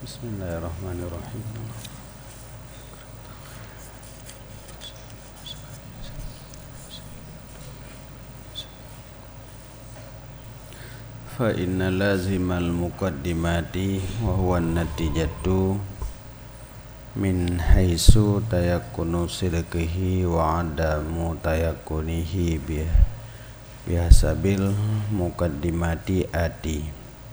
Bismillahirrahmanirrahim. Fa inna lazimal muqaddimati wa huwa an-natijatu min haitsu tayakkunu sidqihi wa adamu tayakkunihi bihasabil muqaddimati ati.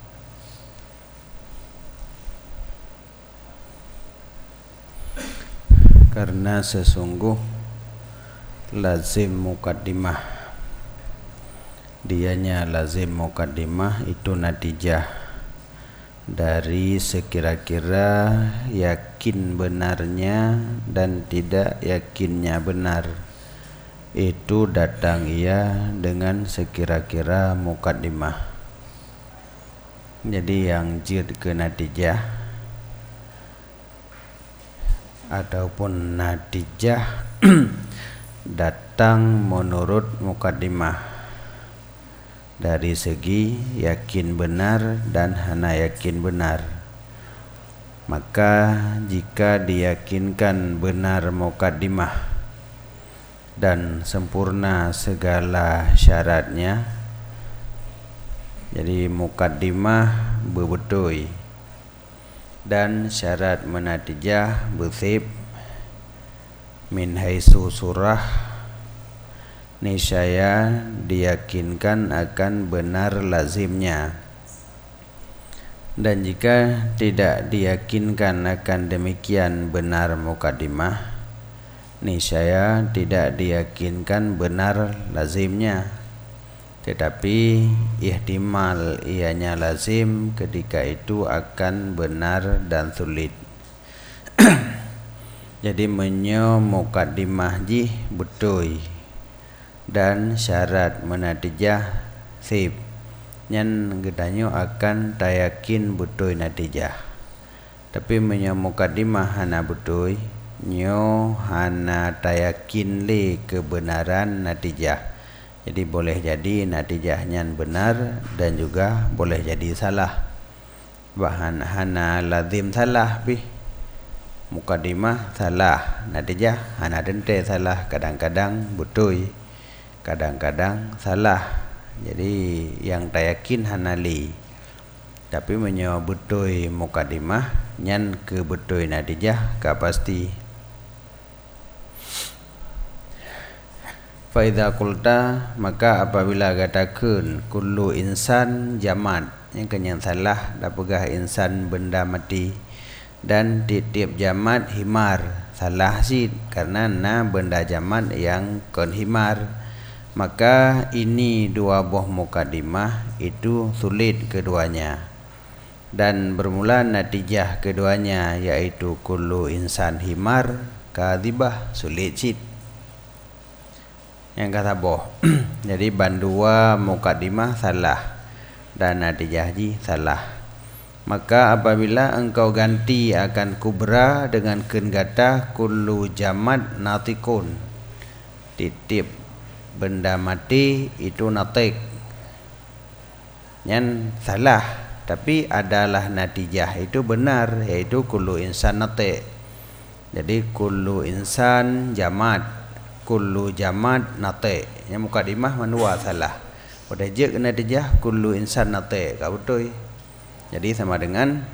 Karena sesungguh lazim muqaddimah, dianya lazim muqaddimah itu natijah dari sekira-kira yakin benarnya dan tidak yakinnya benar. Itu datang ia dengan sekira-kira muqaddimah. Jadi yang jid ke natijah ataupun natijah datang menurut muqaddimah dari segi yakin benar dan hana yakin benar. Maka jika diyakinkan benar muqaddimah dan sempurna segala syaratnya, jadi muqaddimah bebetul dan syarat menatijah bersib min haitsu surah, niscaya diyakinkan akan benar lazimnya. Dan jika tidak diyakinkan akan demikian benar muqaddimah, niscaya tidak diyakinkan benar lazimnya. Tetapi ihtimal ianya lazim ketika itu akan benar dan sulit. Jadi menyo muqaddimah jih betul dan syarat menatijah sib nyan gedanyo akan tayakin betul natijah. Tapi menyo muqaddimah hana betul, nyo hana tayakin le kebenaran natijah. Jadi boleh jadi natijahnya benar dan juga boleh jadi salah. Bahan hana lazim salah bih. Muqaddimah salah, natijah hana dente salah, kadang-kadang betul, kadang-kadang salah. Jadi yang tayakin hana li. Tapi menyo betul muqaddimah nyan ke betul natijah ka pasti. Faidha qulta, maka apabila katakan kullu insan jamad, yang kenyang salah dah pegah insan benda mati, dan tiap-tiap jamad himar, salah sih karena benda jamad yang kon himar. Maka ini dua buah muqaddimah itu sulit keduanya, dan bermula natijah keduanya yaitu kullu insan himar kadhibah, sulit sih yang kata boh. Jadi bandua muqaddimah salah dan natijah ji salah. Maka apabila engkau ganti akan kubra dengan kata kullu jamad natikun, titip benda mati itu natik, yang salah tapi adalah natijah itu benar, yaitu kullu insan natik. Jadi kullu insan jamad, kullu jamad nate, yang muqaddimah manua salah. Pada je natijah kullu insan nate ka betul. Jadi sama dengan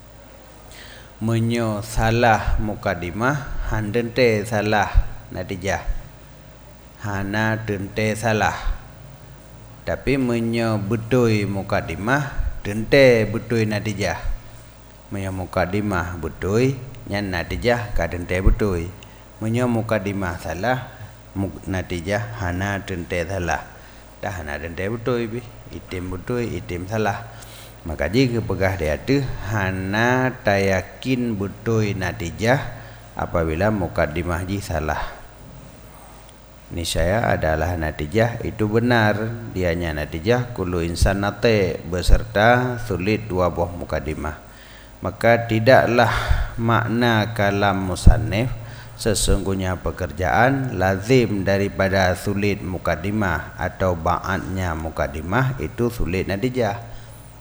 menyo salah muqaddimah han dente salah natijah, hana dente salah. Tapi menyo betul muqaddimah dente betul natijah. Menyo muqaddimah betul nyan natijah ka dente betul. Menyo muqaddimah salah, natijah hana dente salah. Dah hana dente betul bi, itim betul, itim salah. Maka jika pegah dia tu hana tayakin betul natijah apabila muqaddimah ji salah. Niscaya adalah natijah itu benar, dianya natijah kullu insan nate beserta sulit dua buah muqaddimah. Maka tidaklah makna kalam musannif sesungguhnya pekerjaan lazim daripada sulit muqaddimah atau ba'adnya muqaddimah itu sulit natijah.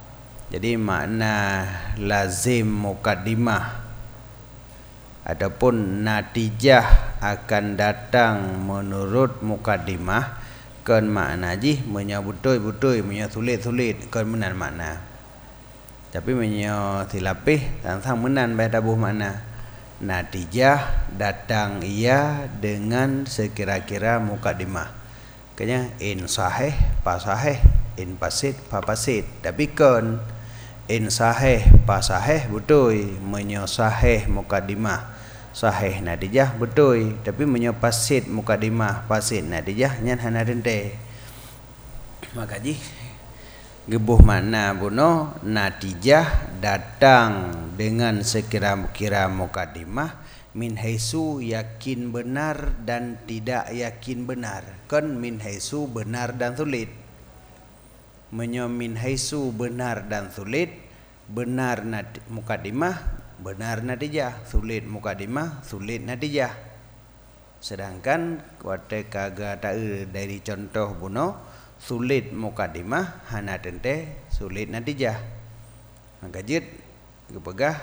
Jadi makna lazim mukaddimah ataupun natijah akan datang menurut mukaddimah kan makna ji menyabutoi-butoi menyasulit-sulit kan menan makna. Tapi silapih tang menan bae tabuh makna. Natijah datang ia dengan sekira-kira mukaddimah. Kanya in sahih pa sahih, in fasid fa fasid. Tapi kan in sahih pa sahih butoi menyasahih mukaddimah. Sahih natijah betul, tapi menyopasid mukadimah fasid natijah nyan hana dente. Maka ji gebuh makna buno natijah datang dengan sekira-kira mukadimah min haisu yakin benar dan tidak yakin benar. Kan min haisu benar dan sulit. Menyo min haisu benar dan sulit, benar mukadimah benar natijah, sulit mukadimah, sulit natijah. Sedangkan kuate kaga tae dari contoh buno sulit mukadimah hana tente sulit natijah. Maka jid gepegah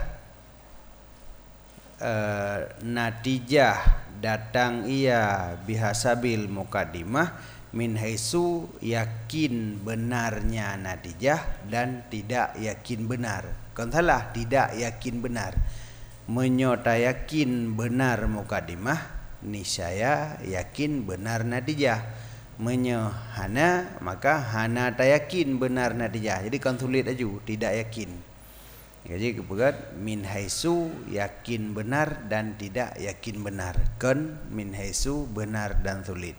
natijah datang ia bihasabil mukadimah min haisu yakin benarnya natijah dan tidak yakin benar. Kan salah, tidak yakin benar. Menyota yakin benar mukadimah, niscaya yakin benar natijah. Hana maka hana tak yakin benar natijah. Jadi kan sulit aja, tidak yakin. Jadi kepegat min haisu yakin benar dan tidak yakin benar. Kan min haisu benar dan sulit.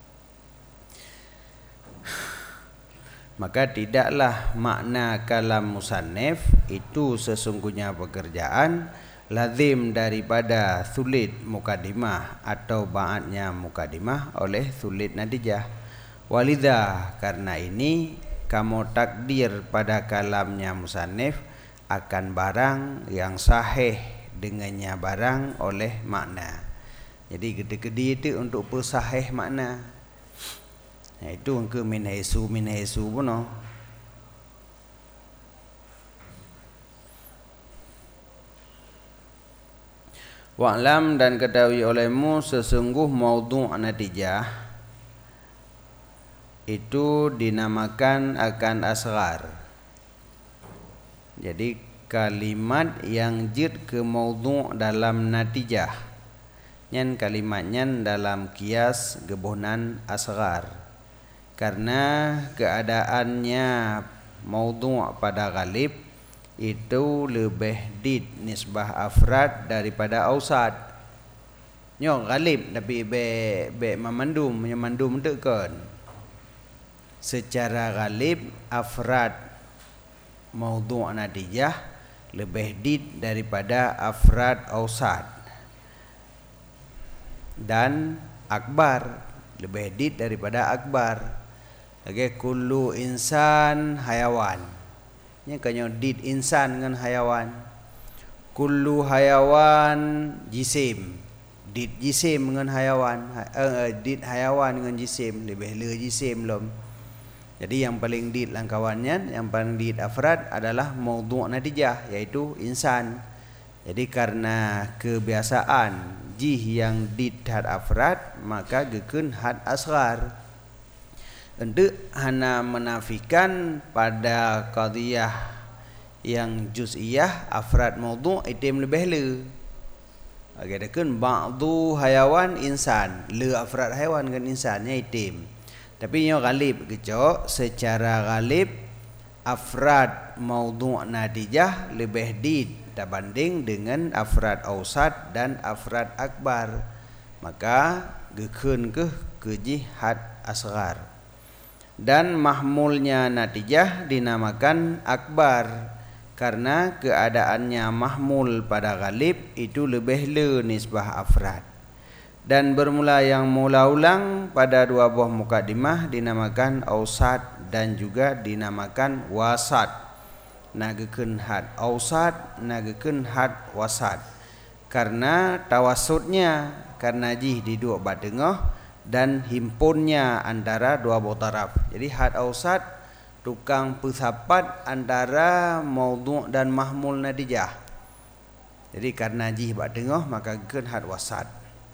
Maka tidaklah makna kalam musannif itu sesungguhnya pekerjaan lazim daripada sulit mukadimah atau ba'atnya mukadimah oleh sulit natijah. Walidha karena ini kamu takdir pada kalamnya musannif akan barang yang sahih dengannya barang oleh makna. Jadi gede-gede itu untuk pesahih makna. Itu ke min haisu puno. Wa'lam dan ketahui olehmu sesungguh maudhu' natijah itu dinamakan akan asghar. Jadi kalimat yang jid ke maudhu' dalam natijah nyan kalimatnya dalam kias gebunan asghar. Karena keadaannya maudhu' pada ghalib itu lebih did nisbah afrad daripada ausad. Nyo ghalib tapi be memandum tekan. Secara ghalib afrad maudhu' natijah lebih did daripada afrad ausad. Dan akbar lebih did daripada akbar. Lagi kullu insan hayawan. Ini kanyo did insan dengan hayawan. Kullu hayawan jisim. Did jisim dengan hayawan. Did hayawan dengan jisim. Lebih le jisim lom. Jadi yang paling did langkawannya, yang paling did afrad adalah maudhu' natijah, yaitu insan. Jadi karena kebiasaan jih yang did had afrad, maka gekun had asghar. Untuk hana menafikan pada qadiyah yang juz'iyah afrad maudhu' itim lebih le. Agakkan ba'du hayawan insan, le afrad hayawan kan insannya itim. Tapi yang ghalib kecok secara ghalib afrad maudhu' natijah lebih did berbanding dengan afrad ausad dan afrad akbar. Maka gekun ke jihad asghar. Dan mahmulnya natijah dinamakan akbar karena keadaannya mahmul pada ghalib itu lebih le nisbah afrad. Dan bermula yang mula ulang pada dua buah mukadimah dinamakan ausad dan juga dinamakan wasat. Nagekeun had ausad, nagekeun had wasat. Karena tawasudnya karena jih di dua batengah dan himpunnya antara dua buah taraf. Jadi had ausad tukang persapat antara maudhu' dan mahmul natijah. Jadi karena jih bak tengah maka geun had wasat.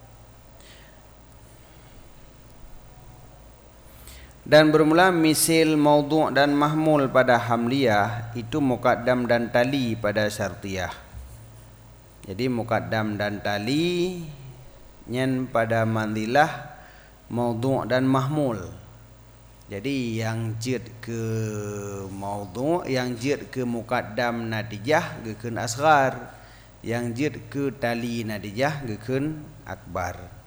Dan bermula misil maudhu' dan mahmul pada hamliyah itu muqaddam dan tali pada syartiyah. Jadi muqaddam dan tali nyen pada manzilah maudhu' dan mahmul. Jadi yang jid ke maudhu', yang jid ke muqaddam natijah gekeun asghar, yang jid ke tali natijah gekeun akbar.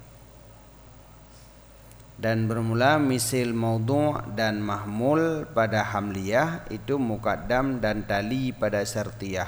Dan bermula misil maudhu' dan mahmul pada hamliyah itu muqaddam dan tali pada syartiyah.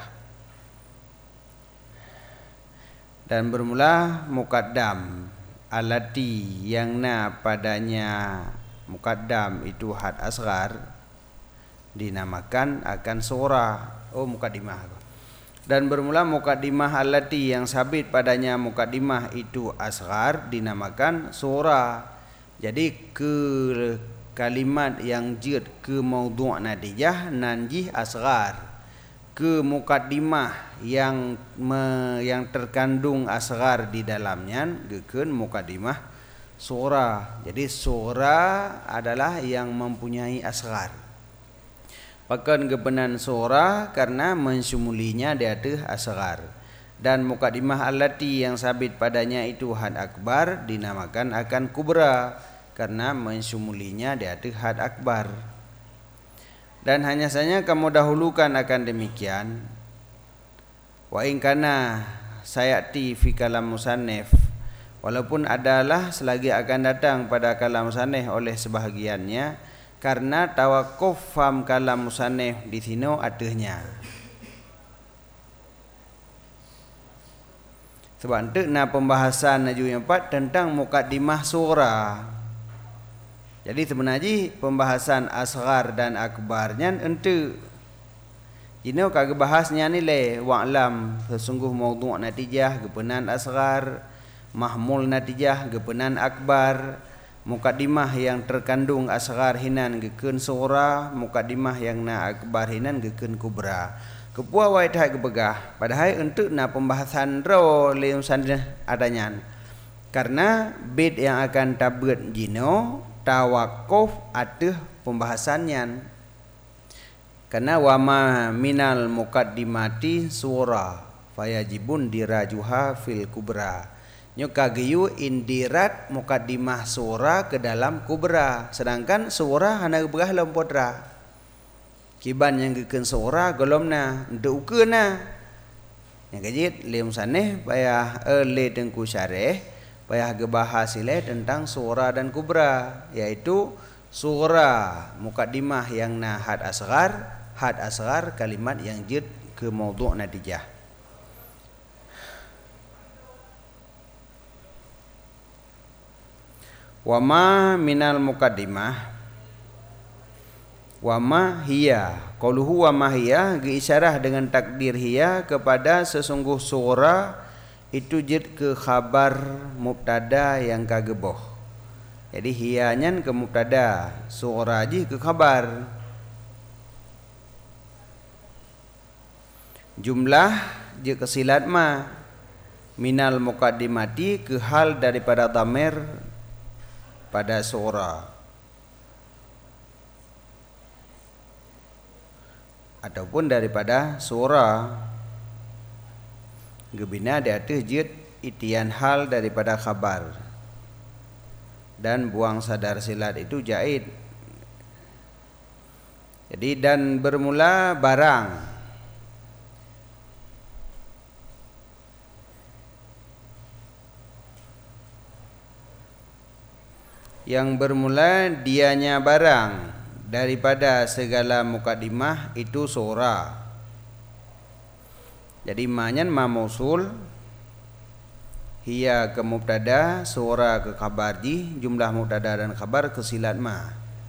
Dan bermula muqaddam alati yang na padanya muqaddam itu had asghar dinamakan akan sura. Muqaddimah. Dan bermula muqaddimah alati yang sabit padanya muqaddimah itu asghar dinamakan sura. Jadi ke kalimat yang jid ke maudhu' natijah nanjih asghar, ke muqaddimah yang terkandung asghar di dalamnya gekeun muqaddimah sura. Jadi sura adalah yang mempunyai asghar. Pakan gepenan sura karena mensumulinya di atas asghar. Dan muqaddimah allati yang sabit padanya itu had akbar dinamakan akan kubra karena mensumulinya di atas had akbar. Dan hanya saja kamu dahulukan akan demikian. Wa in kana sayati fi kalam musannif, walaupun adalah selagi akan datang pada kalam musannif oleh sebahagiannya, karena tawakuf faham kalam musannif di sini adanya. Sebab itu na pembahasan najul yang 4 tentang muqaddimah surah. Jadi sebenarnya pembahasan asghar dan akbarnya ente. Ini kagak bahasnya ni le wa'lam sesungguh maudhu' natijah gepenan asghar, mahmul natijah gepenan akbar, muqaddimah yang terkandung asghar hinan gekeun surah, muqaddimah yang na akbar hinan gekeun kubra. Kepua wai tahai kebegah padahal untuk na pembahasan ro leum sandah adanya. Karena bid yang akan tabut jino tawakuf ateh pembahasannya. Karena wama minal muqaddimati surah fayajibun dirajuha fil kubra. Nyoka giyu indirat muqaddimah surah ke dalam kubra, sedangkan surah hana begah dalam podra. Kiban yang gekeun surah golomna henteu ukeuna. Yang kajit leum saneh payah le tengku syarih payah gebahas ile tentang surah dan kubra, yaitu surah muqaddimah yang na had asghar kalimat yang jid ke maudhu' natijah. Wama minal muqaddimah wama hiya, qauluhu wama hiya diisyarah dengan takdir hiya kepada sesungguh surah itu jid ke khabar mubtada yang kageboh. Jadi hiyanya ke mubtada, surah ji ke khabar. Jumlah je kesilat ma minal muqaddimati ke hal daripada dhamir pada surah ataupun daripada surah gebina di atas jid itian hal daripada khabar dan buang sadar silat itu jaid. Jadi dan bermula barang yang bermula dianya barang daripada segala muqaddimah itu surah. Jadi ma'nya ma mausul, hiya ke mubtada, surah ke khabar ji, jumlah mubtada dan khabar ke silat ma.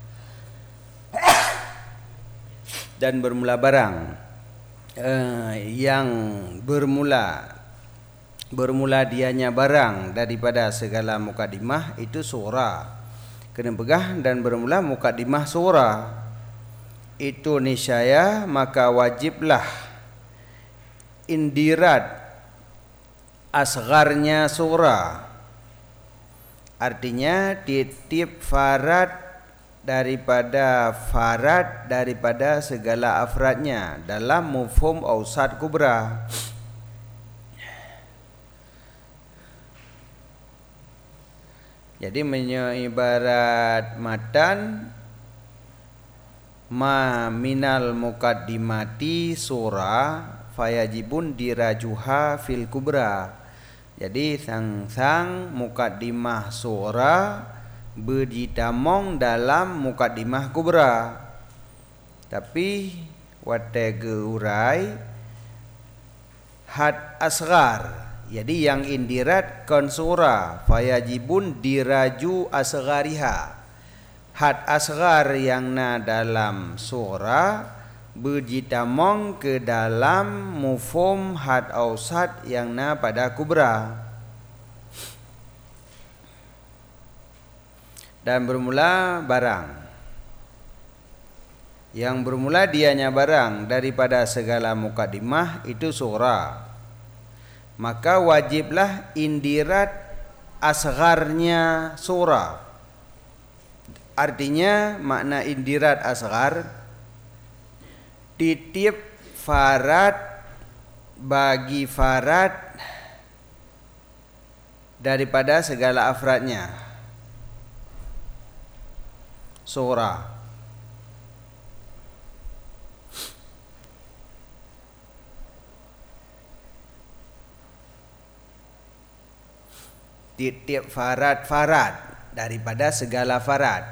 Dan bermula barang yang bermula dianya barang daripada segala muqaddimah itu surah. Kena pegah dan bermula muqaddimah surah. itu niscaya, maka wajiblah indirat asgharnya sura. Artinya tiap farad daripada segala afradnya dalam mufhum ausad kubra. Jadi menyibarat matan ma minal muqaddimati surah fayajibun dirajuha fil kubra. Jadi sang muqaddimah surah berditamong dalam muqaddimah kubra. Tapi watege urai had asghar. Jadi yang indirat kon surah fayajibun diraju asghariha. Had asghar yang na dalam surah berjitamong ke dalam mufhum had ausad yang na pada kubra. Dan bermula barang. Yang bermula dianya barang daripada segala muqaddimah itu surah. Maka wajiblah indirat asgharnya surah. Artinya makna indirat asghar titip farad bagi farad daripada segala afradnya surah. Tiap farad daripada segala farad.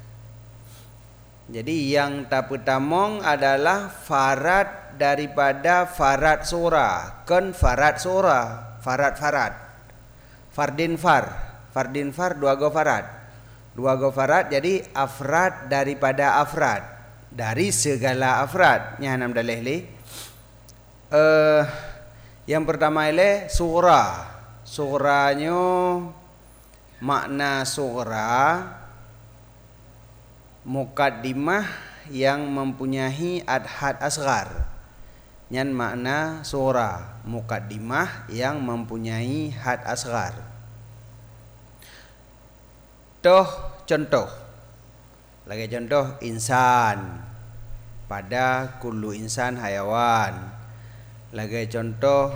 Jadi yang taputamong adalah farad daripada farad surah. Kan farad surah, farad. Fardin far dua go farad. Jadi afrad daripada afrad. Dari segala afrad. Nya nam dalih li. Yang pertama ile surah. Surahnya makna surah muqaddimah yang mempunyai had asghar. Nyan makna surah muqaddimah yang mempunyai had asghar. Contoh lagi contoh insan pada kullu insan hayawan. Lagi contoh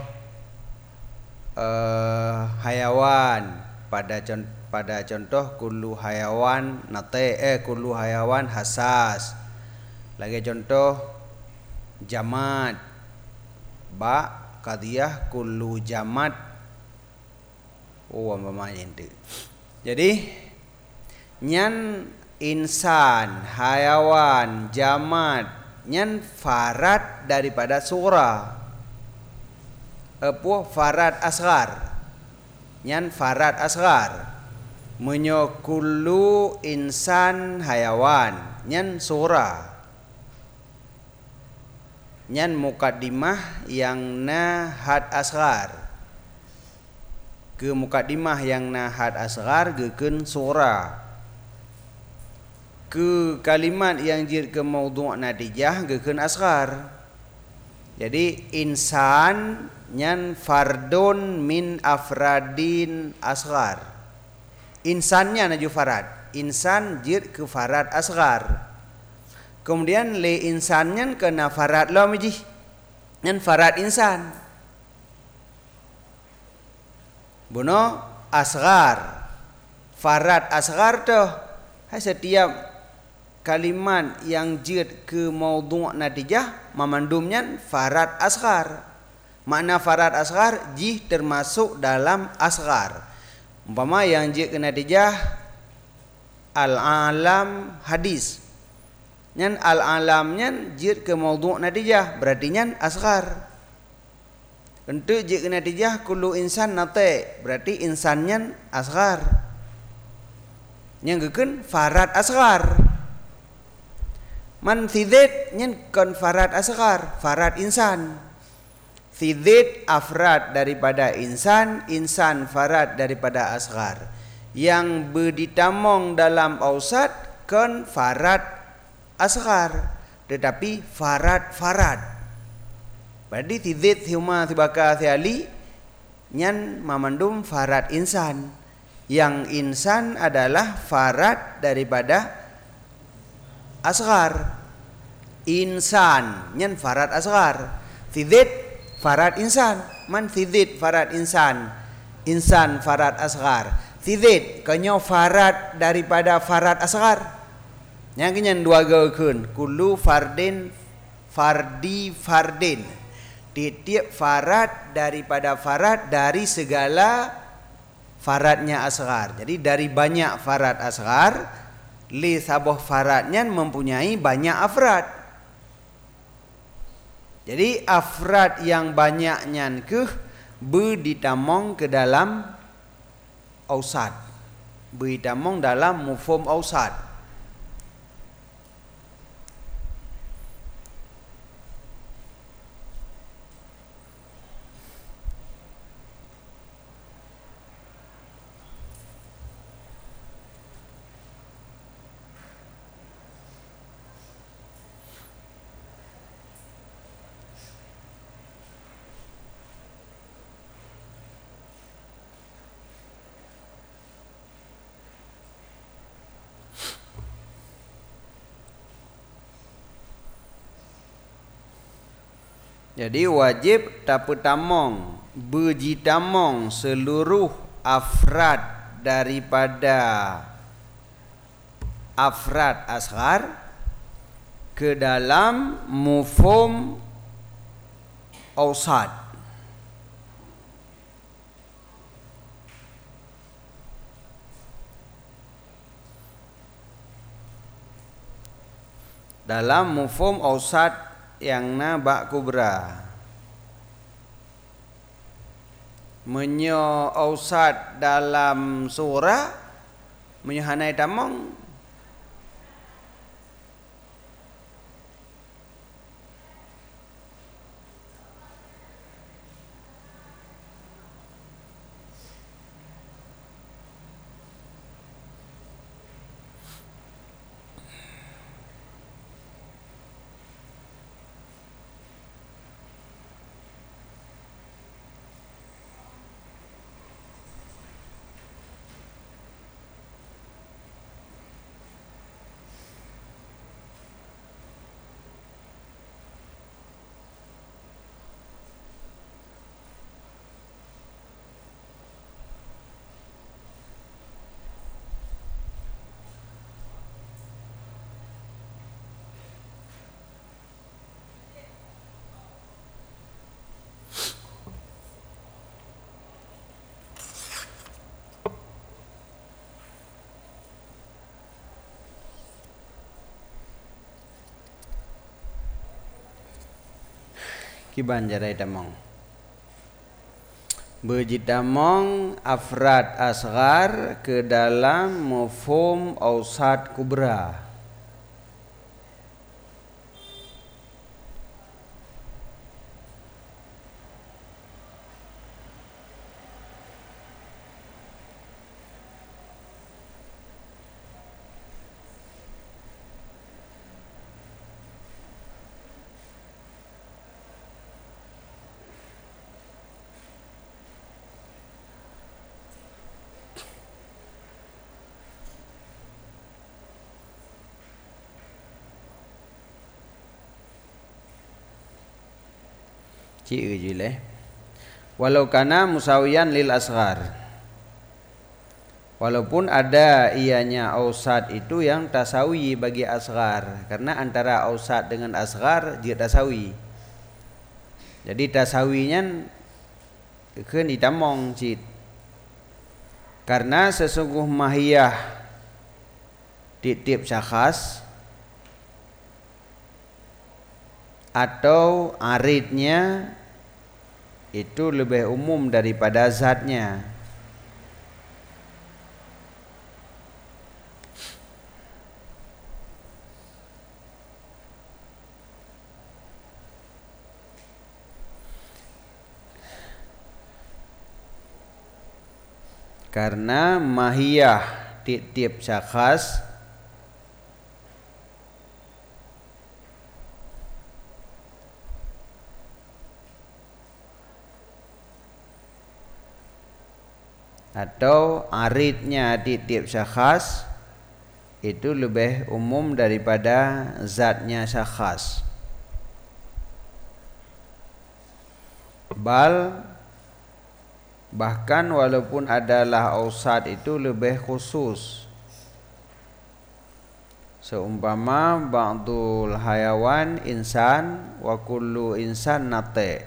hayawan pada contoh kullu hayawan kullu hayawan hasas. Lagi contoh jamad qadiyah kullu jamad umpamanya itu. Jadi nyan insan, hayawan, jamad nyan farad daripada surah. Farad asghar. Nyan farad asghar. Menyo kullu insan hayawan. Nyan surah. Nyan muqaddimah yang na had asghar. Ke muqaddimah yang na had asghar gekeun surah. Ke kalimat yang jid ke maudhu' natijah gekeun asghar. Jadi insan nyan fardun min afradin asghar. Insannya naju farad. Insan jid ke farad asghar. Kemudian le insannya kena farad lo miji. Nyan farad insan. Buno asghar. Farad asghar tu setiap kalimat yang jid ke maudhu' natijah memandumnya farad asghar. Makna farad asghar jih termasuk dalam asghar. Umpama yang jid ke natijah al-alam hadis. Nyan al-alamnya jid ke maudhu' natijah berarti nyan asghar. Untuk jid ke natijah kullu insan nate berarti insannya asghar. Yang gekeun farad asghar. Man thidzid nyen kon farad asghar, farad insan. Thidzid afrad daripada insan, insan farad daripada asghar. Yang berditamong dalam ausad kon farad asghar. tetapi farad. Berarti tidit huma tibaka thiali nyan mamandum farad insan. Yang insan adalah farad daripada asghar. Insan nyan farad asghar. Tidit farad insan. Man tidit farad insan. Insan farad asghar. Tidit kenyo farad daripada farad asghar. Yang kenyan dua gaukun kullu fardin fardin. Tiap farad daripada farad dari segala faradnya asghar. Jadi dari banyak farad asghar li sabuh faradnya mempunyai banyak afrad. Jadi afrad yang banyaknya ditamong ke dalam ausad. Ditamong dalam mufhum ausad. Jadi wajib taputamong berjitamong seluruh afrad daripada afrad asghar ke dalam mufhum ausad. Dalam mufhum ausad yang na bak kubra. Menyo ausad dalam surah menyo hanai tamong kiban jarai tamong. Berjitamong afrad asghar ke dalam mufhum ausad kubra. Walau kana musawiyan lil asghar. Walaupun ada ianya ausad itu yang tasawi bagi asghar, karena antara ausad dengan asghar dia tasawi. Jadi tasawinya keun ditamong cit. Karena sesungguh mahiyah tiap syakhs atau aridnya itu lebih umum daripada zatnya. Karena mahiyah tiap syakhs atau aridnya di tiap syakhs itu lebih umum daripada zatnya syakhs. Bahkan walaupun adalah ausad itu lebih khusus. Seumpama ba'dul hayawan insan wa kullu insan nate.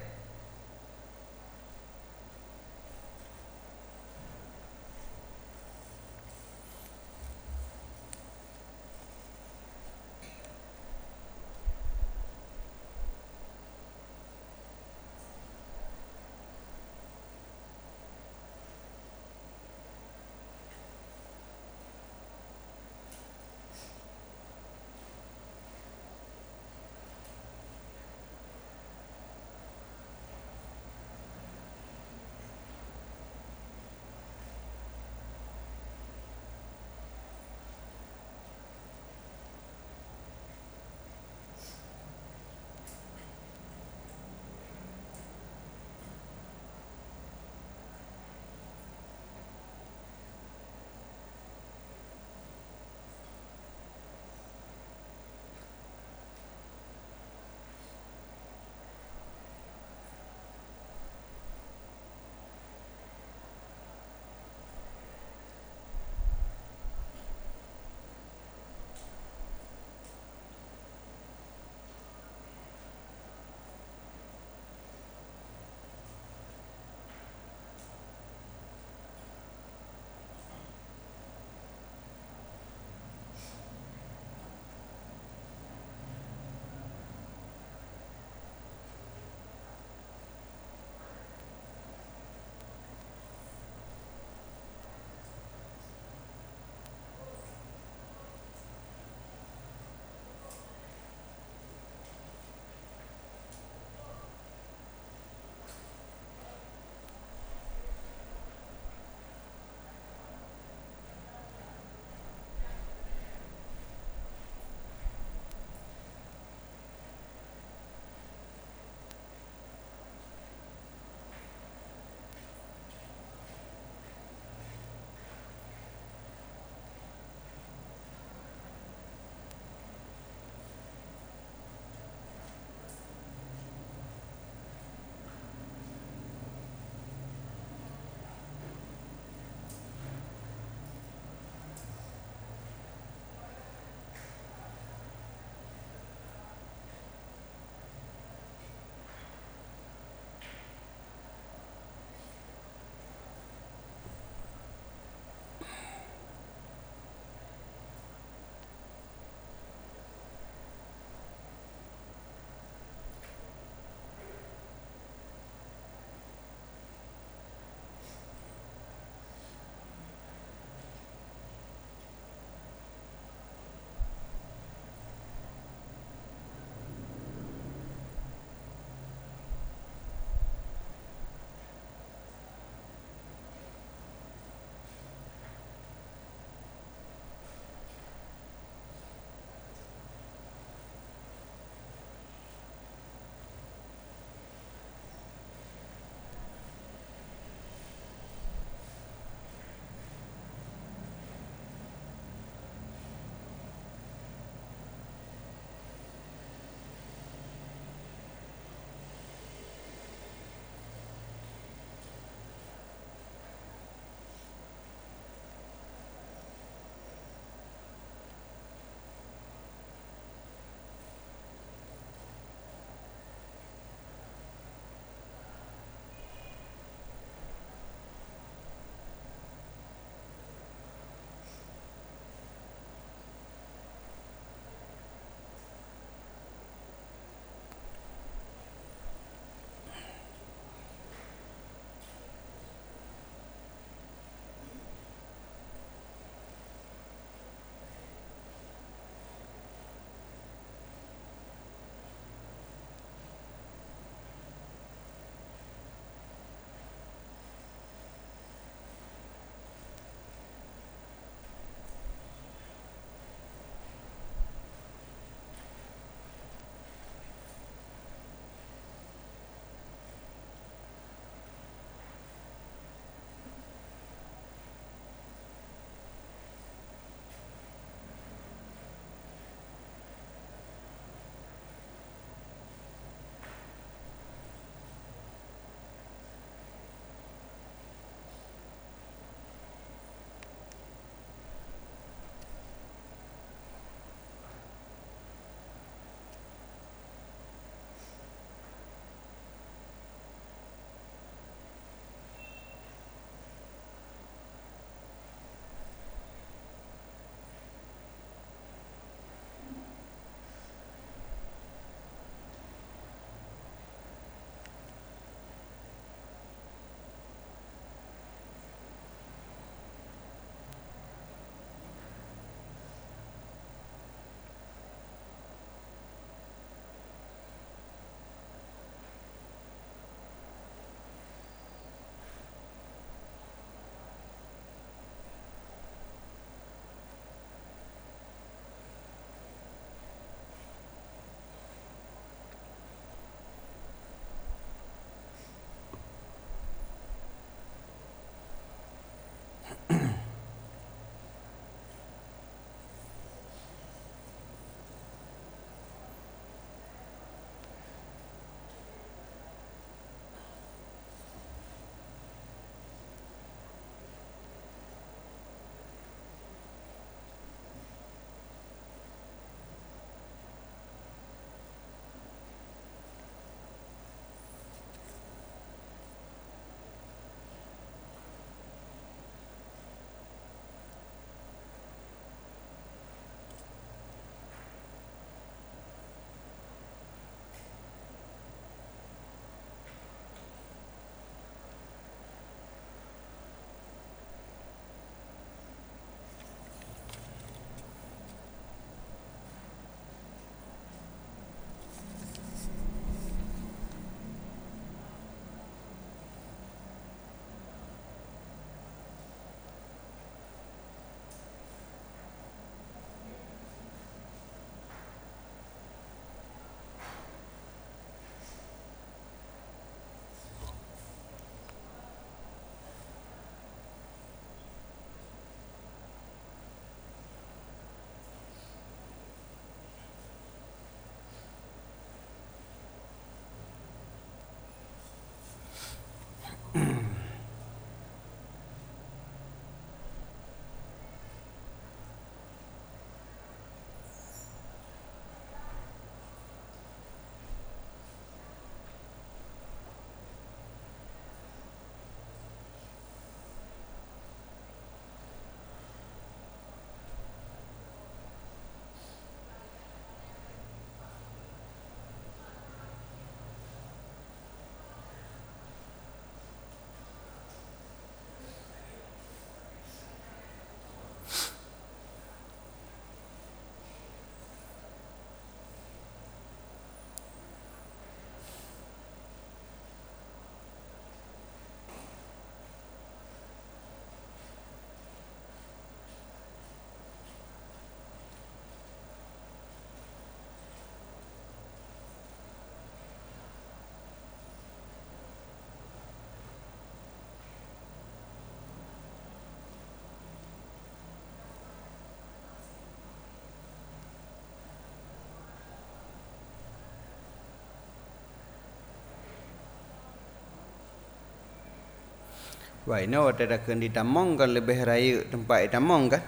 Wah ini waktu akan ditamong kan lebih raya tempat ditamong kan.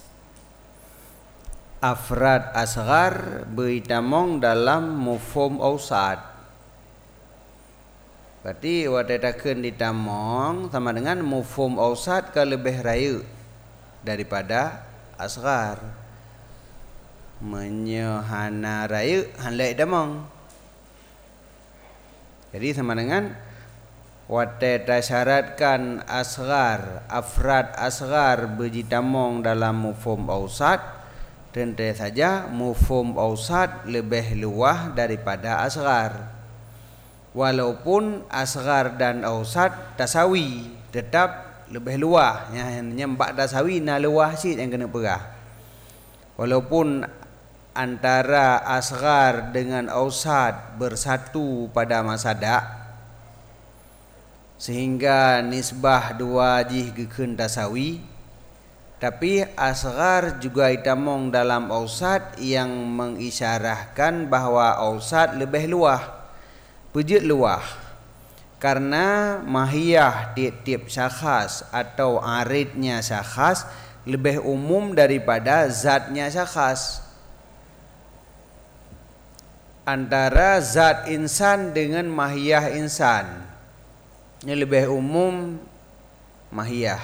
Afrad asghar bertamong dalam mufhum ausad. Berarti waktu akan ditamong sama dengan mufhum ausad kan lebih raya daripada asghar. Menyehana raya hanlai damong. Jadi sama dengan Wate tasyaratkan asghar, afrad asghar berjitamong dalam mufhum ausad, tentu saja mufhum ausad lebih luas daripada asghar. Walaupun asghar dan ausad tasawi, tetap lebih luas. Yang empat tasawi na luas sikit yang kena perah. Walaupun antara asghar dengan ausad bersatu pada masadak, sehingga nisbah dua jih gekeun tasawi, tapi asghar juga itamong dalam ausad yang mengisyarahkan bahwa ausad lebih luas, pejut luas, karena mahiyah tiap-tiap syakhs atau aridnya syakhs lebih umum daripada zatnya syakhs. Antara zat insan dengan mahiyah insan, ini lebih umum mahiyah.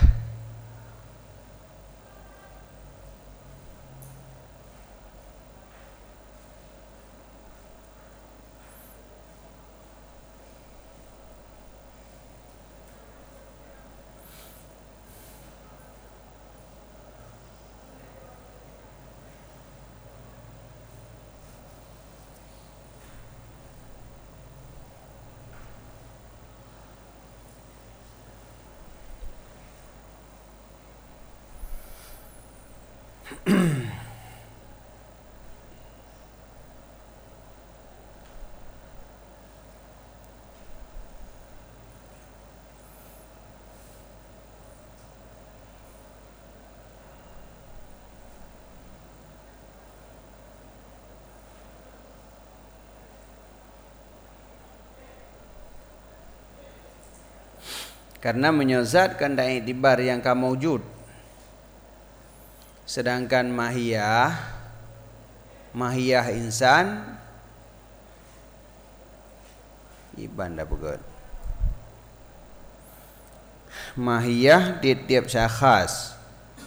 Karena menyozatkan dan iktibar yang kamu wujud. Sedangkan mahiyah insan iban dah pegot. Mahiyah tiap-tiap syakhs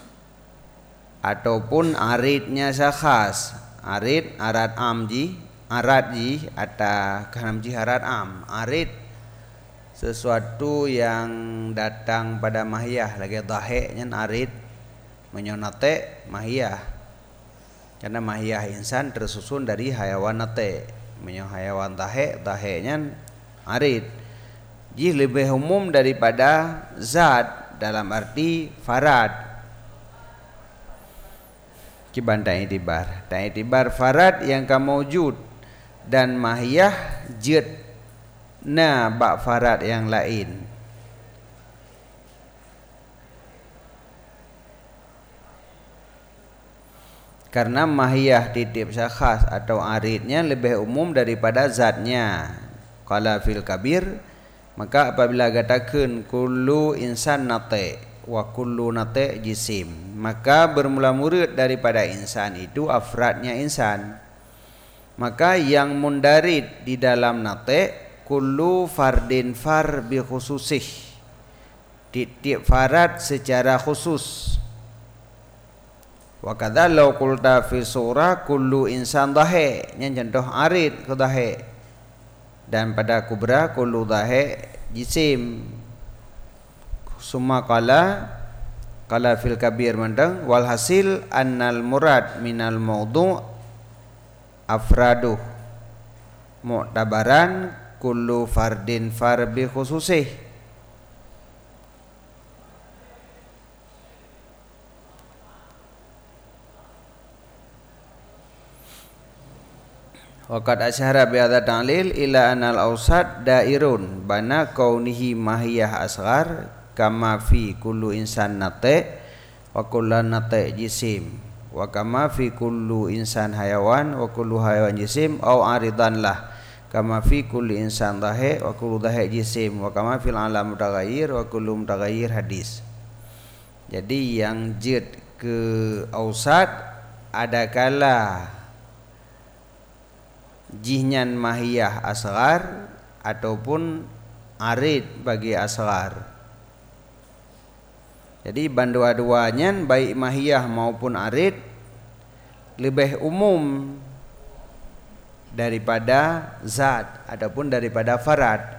ataupun aridnya syakhs. Arid arad am ji, arad ji atau kanam ji arad am. Arid sesuatu yang datang pada mahiyah, lagi dhahik nyan arid menyonate mahiyah. Karena mahiyah insan tersusun dari hayawan nate, menyo hayawan dhahik, dhahik nyan arid. Ji lebih umum daripada zat dalam arti farad. Kiban ta'itibar. Ta'itibar farad yang kamu wujud dan mahiyah jid na bak farad yang lain. Karena mahiyah titip syakhs atau aridnya lebih umum daripada zatnya. Qala fil kabir, maka apabila katakan kullu insan nate wa kullu nate jisim, maka bermula murid daripada insan itu afradnya insan. Maka yang mundarid di dalam nate kullu fardin far bi khususih, tiap farad secara khusus. Wa kadza law qulta fi surah kullu insan dhahi, yang contoh arid ke dhahi, dan pada kubra kullu dhahi jisim. Summa qala fil kabir mandang wal hasil annal murad minal mawdu' afraduh mu'tabaran kullu fardin far bi khususih. Waqad asyara bi hadza ta'lil ila anal awsat dairun bana kaunihi mahiyah asghar kama fi kullu insan nate wa kullu nate jisim wa kama fi kullu insan hayawan wa kullu hayawan jisim au aridan lah. kama fi kulli insan dhahir wa kullu dhahir jisim wa kama fil alam mutaghayyir wa kullu mutaghayyir hadis. Jadi yang jid ke ausad ada kala jihnan mahiyah asghar ataupun arid bagi asghar. Jadi bandua-duanya baik mahiyah maupun arid lebih umum daripada zat ataupun daripada farad.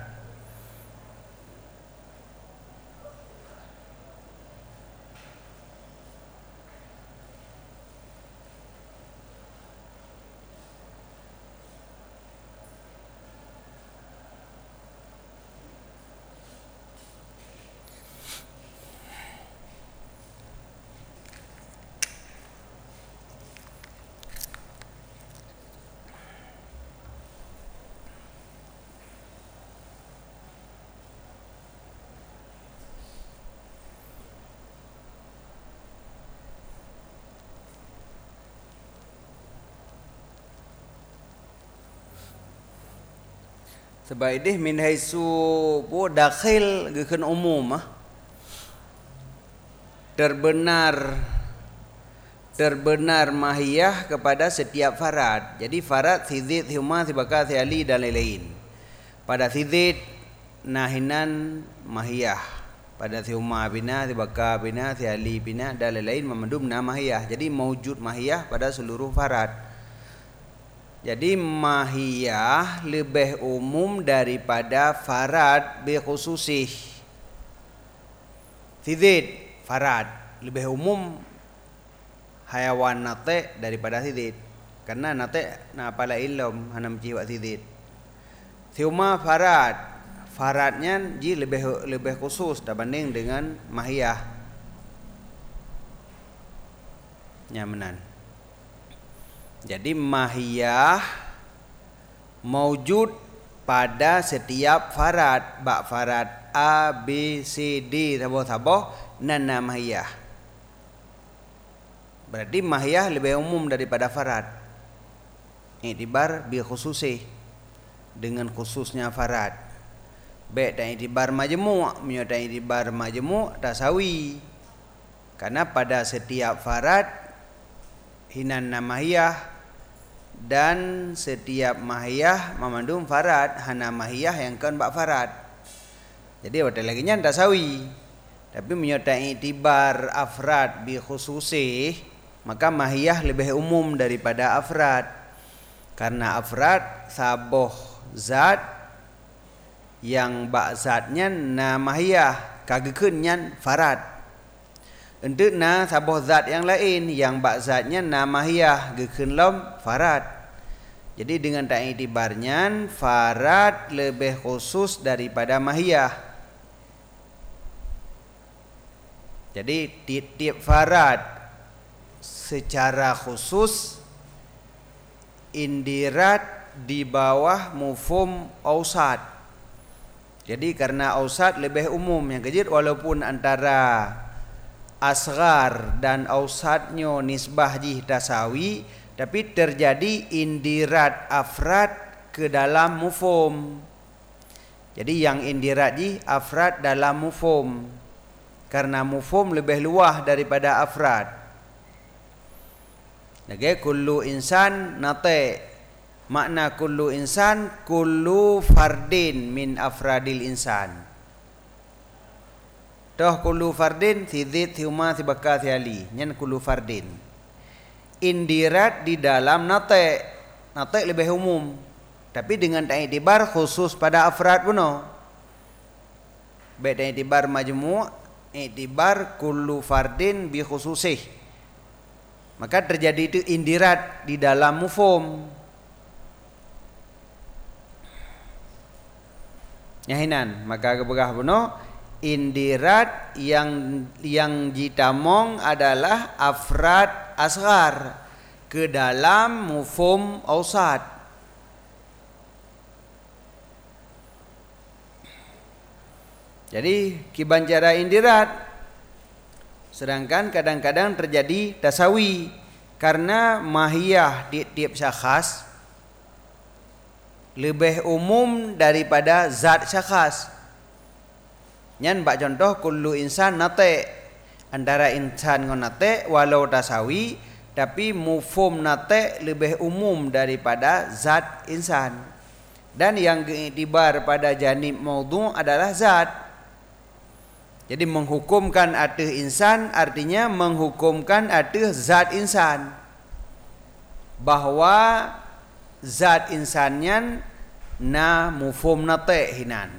Sebab ini min haisu bu dakhil gekeun umum terbenar mahiyah kepada setiap farad. Jadi farad thizid huma thibaka thiali dan lain-lain. Pada thizid nahinan mahiyah, pada thuma bina thibaka bina thiali bina dan lain-lain memandumna mahiyah. Jadi maujud mahiyah pada seluruh farad. Jadi mahiyah lebih umum daripada farad bi khususih. Thizid farad lebih umum hayawan nate daripada thizid. Karena nate na pala ilm hanam jiwa thizid. Thuma faradnya ji lebih khusus dibanding dengan mahiyah. Nyamanan. Jadi mahiyah maujud pada setiap farad, bak farad A, B, C, D, taboh nana mahiyah. Berarti mahiyah lebih umum daripada farad. Iktibar bi khususi dengan khususnya farad. Baik dan iktibar majmu', menyatakan iktibar majmu' tasawi. Karena pada setiap farad hinan mahiyah dan setiap mahiyah memandung farad hana mahiyah yang kan bak farad. Jadi waktu lagi nya tasawi. Tapi menyertai iktibar afrad bi khususi, maka mahiyah lebih umum daripada afrad. Karena afrad saboh zat yang bak zatnya na mahiyah kagekeun nyan farad. Untuk na saboh zat yang lain yang bak zatnya na mahiyah gekeun lom farad. Jadi dengan tak iktibarnya farad lebih khusus daripada mahiyah. Jadi tiap farad secara khusus indirat di bawah mufhum ausad. Jadi karena ausad lebih umum yang kejut walaupun antara asghar dan ausadnya nisbah jih tasawi, tapi terjadi indirat afrad ke dalam mufhum. Jadi yang indirat jih afrad dalam mufhum. Karena mufhum lebih luas daripada afrad. Lagi kullu insan nate. Makna kullu insan kullu fardin min afradil insan. Toh kullu fardin thizid huma thibaka thiali. Nyan kullu fardin. Indirat di dalam nate. Nate lebih umum. Tapi dengan ta'itibar khusus pada afrad puno. Baik ta'itibar majmu', i'tibar kullu fardin bi khususih. Maka terjadi itu indirat di dalam mufhum. Nyahinan, maka kebegah puno indirat yang jitamong adalah afrad asghar ke dalam mufhum ausad. Jadi kibancara indirat, sedangkan kadang-kadang terjadi tasawi karena mahiyah di tiap syakhs lebih umum daripada zat syakhs. Nyan bak contoh kullu insan nate, antara insan ngan nate walau tasawi tapi mufhum nate lebih umum daripada zat insan. Dan yang diiktibar pada janib maudhu' adalah zat. Jadi menghukumkan atas insan artinya menghukumkan atas zat insan, bahwa zat insannya na mufhum nate hinan.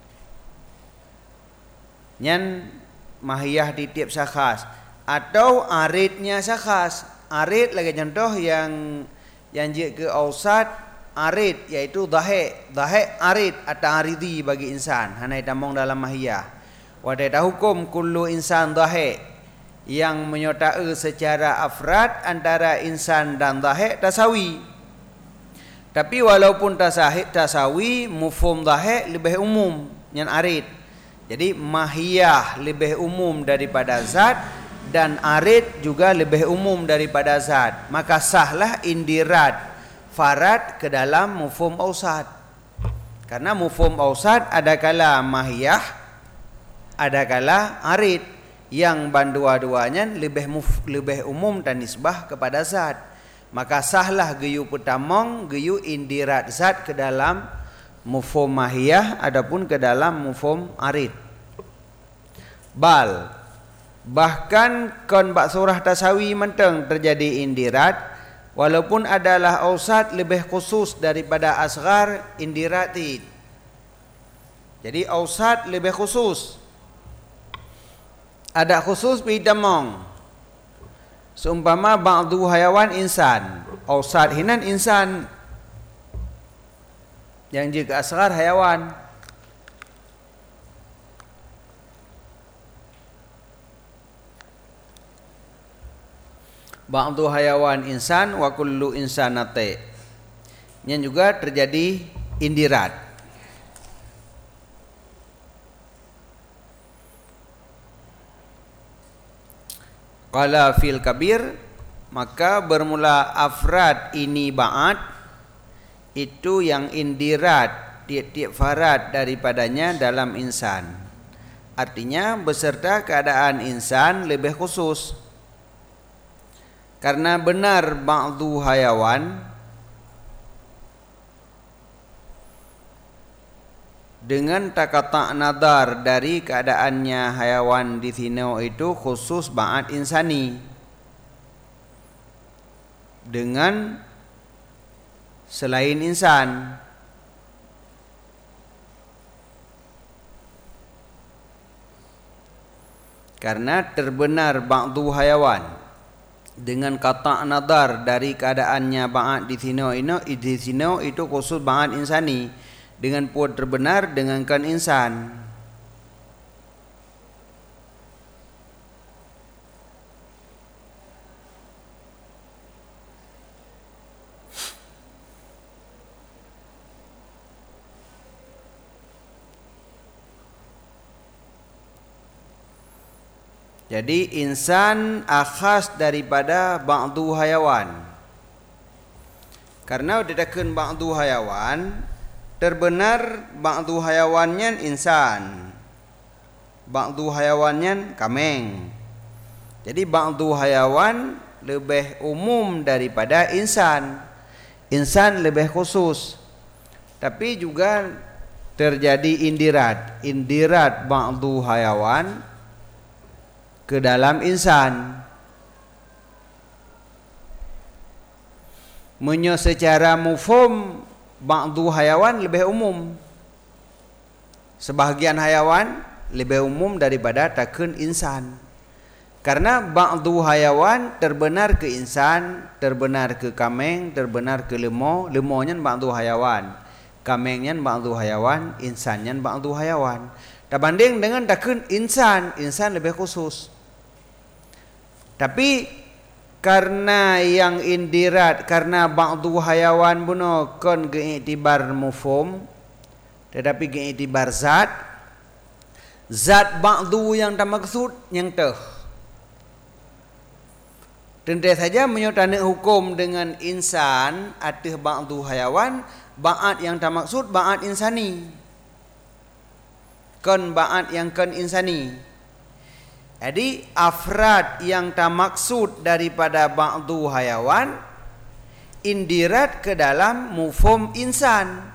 Nyan mahiyah di tiap syakhs atau aridnya syakhs. Arid lagi contoh yang ke ausat arid, yaitu dhahik arid atau aridi bagi insan. Hanai tamong dalam mahiyah. Wadai hukum kullu insan dhahik, yang menyertai secara afrad antara insan dan dhahik tasawi. Tapi walaupun tasawi, mufhum dhahik lebih umum yang arid. Jadi mahiyah lebih umum daripada zat dan arid juga lebih umum daripada zat. Maka sahlah indirat farad ke dalam mufhum ausat. Karena mufhum ausat ada kala mahiyah, ada kala arid, yang bandua-duanya lebih umum dan nisbah kepada zat. Maka sahlah geyu pertama geyu indirat zat ke dalam mufhum mahiyah adapun ke dalam mufhum arid. Bal bahkan kon bak surah tasawi menteng terjadi indirat, walaupun adalah ausat lebih khusus daripada asghar indirati. Jadi ausat lebih khusus. Ada khusus bidamong. Seumpama ba'du hayawan insan, ausat hinan insan, yang jika asghar hayawan. Ba'du hayawan insan wa kullu insanate. Yang juga terjadi indirat. Qala fil kabir, maka bermula afrad ini ba'at, itu yang indirat tiap-tiap farad daripadanya dalam insan. Artinya beserta keadaan insan lebih khusus. Karena benar ba'du hayawan dengan takata' nadar dari keadaannya hayawan di sini itu khusus ba'at insani dengan selain insan. Karena terbenar ba'du hayawan dengan kata' nadar dari keadaannya ba'at di sini itu khusus ba'at insani, dengan pun terbenar dengan kan insan. Jadi insan akhas daripada ba'du hayawan. Karena didakun ba'du hayawan, terbenar ba'du hayawannya insan, ba'du hayawannya kameng. Jadi ba'du hayawan lebih umum daripada insan. Insan lebih khusus. Tapi juga terjadi indirat ba'du hayawan ke dalam insan. Secara mufhum ba'du hayawan lebih umum. Sebahagian hayawan lebih umum daripada takun insan. Karena ba'du hayawan terbenar ke insan, terbenar ke kameng, terbenar ke lemo, lemonya ba'du hayawan, kamengnya ba'du hayawan, insannya ba'du hayawan. Terbanding dengan takun insan lebih khusus. Tapi karena yang indirat, karena ba'du hayawan buno kon geiktibar mufhum, tetapi geiktibar zat ba'du yang tak maksud yang teh. Tentu saja menyertai hukum dengan insan atau ba'du hayawan Ba'at yang tak maksud ba'at insani. Kan ba'at yang kan insani. Jadi afrad yang tak maksud daripada ba'du hayawan indirat ke dalam mufhum insan.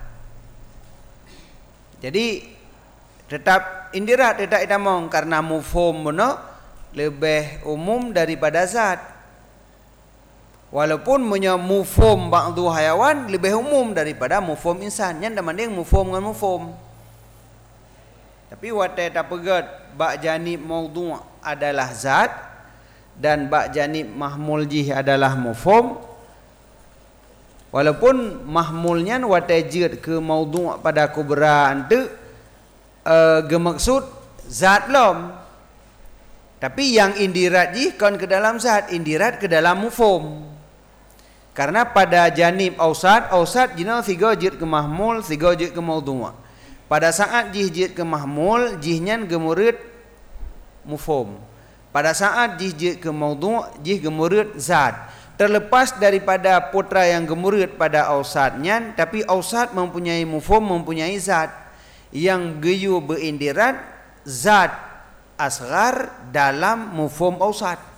Jadi tetap indirat, tetap itamong karena mufhum mana lebih umum daripada zat. Walaupun punya mufhum ba'du hayawan lebih umum daripada mufhum insan. Yang dah manding mufhum dengan mufhum. Tapi watai tak pegat ba' janib maudhu' adalah zat dan ba' janib mahmul jih adalah mufhum. Walaupun mahmulnya watai jid ke maudhu' pada kubra ante gemaksud zat lom. Tapi yang indirat jih kan ke dalam zat, indirat ke dalam mufhum. Karena pada janib ausat jina 3 jid ke mahmul, 3 jid ke maudhu'. Pada saat jid ke mahmul, jihnya gemurid mufhum. Pada saat jid ke maudhu', jih gemurid zat. Terlepas daripada putra yang gemurid pada ausatnya, tapi ausat mempunyai mufhum, mempunyai zat. Yang geyu berindirat zat asghar dalam mufhum ausat.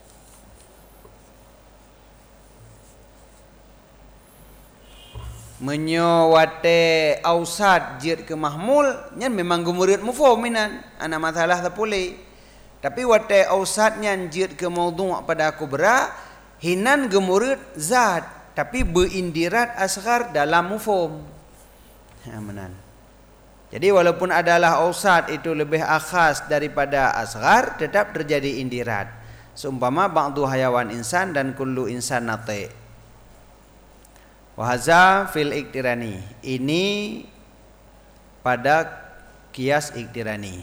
Menyawate ausat jid ke mahmul nya memang gemurid mufhum minan ana masalah tak boleh. Tapi wate ausatnya jid ke maudhu' pada kubra hinan gemurid zat tapi berindirat asghar dalam mufhum. Menan. Jadi walaupun adalah ausat itu lebih akhas daripada asghar, tetap terjadi indirat. Seumpama ba'du hayawan insan dan kullu insan nati'. Wahaza fil iktirani. Ini pada kias iktirani.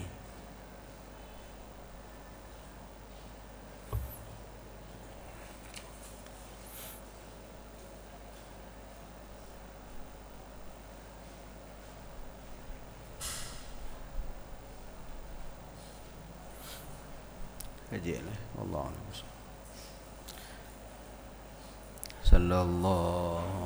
Kajilah. Wallahu a'lam. Sallallahu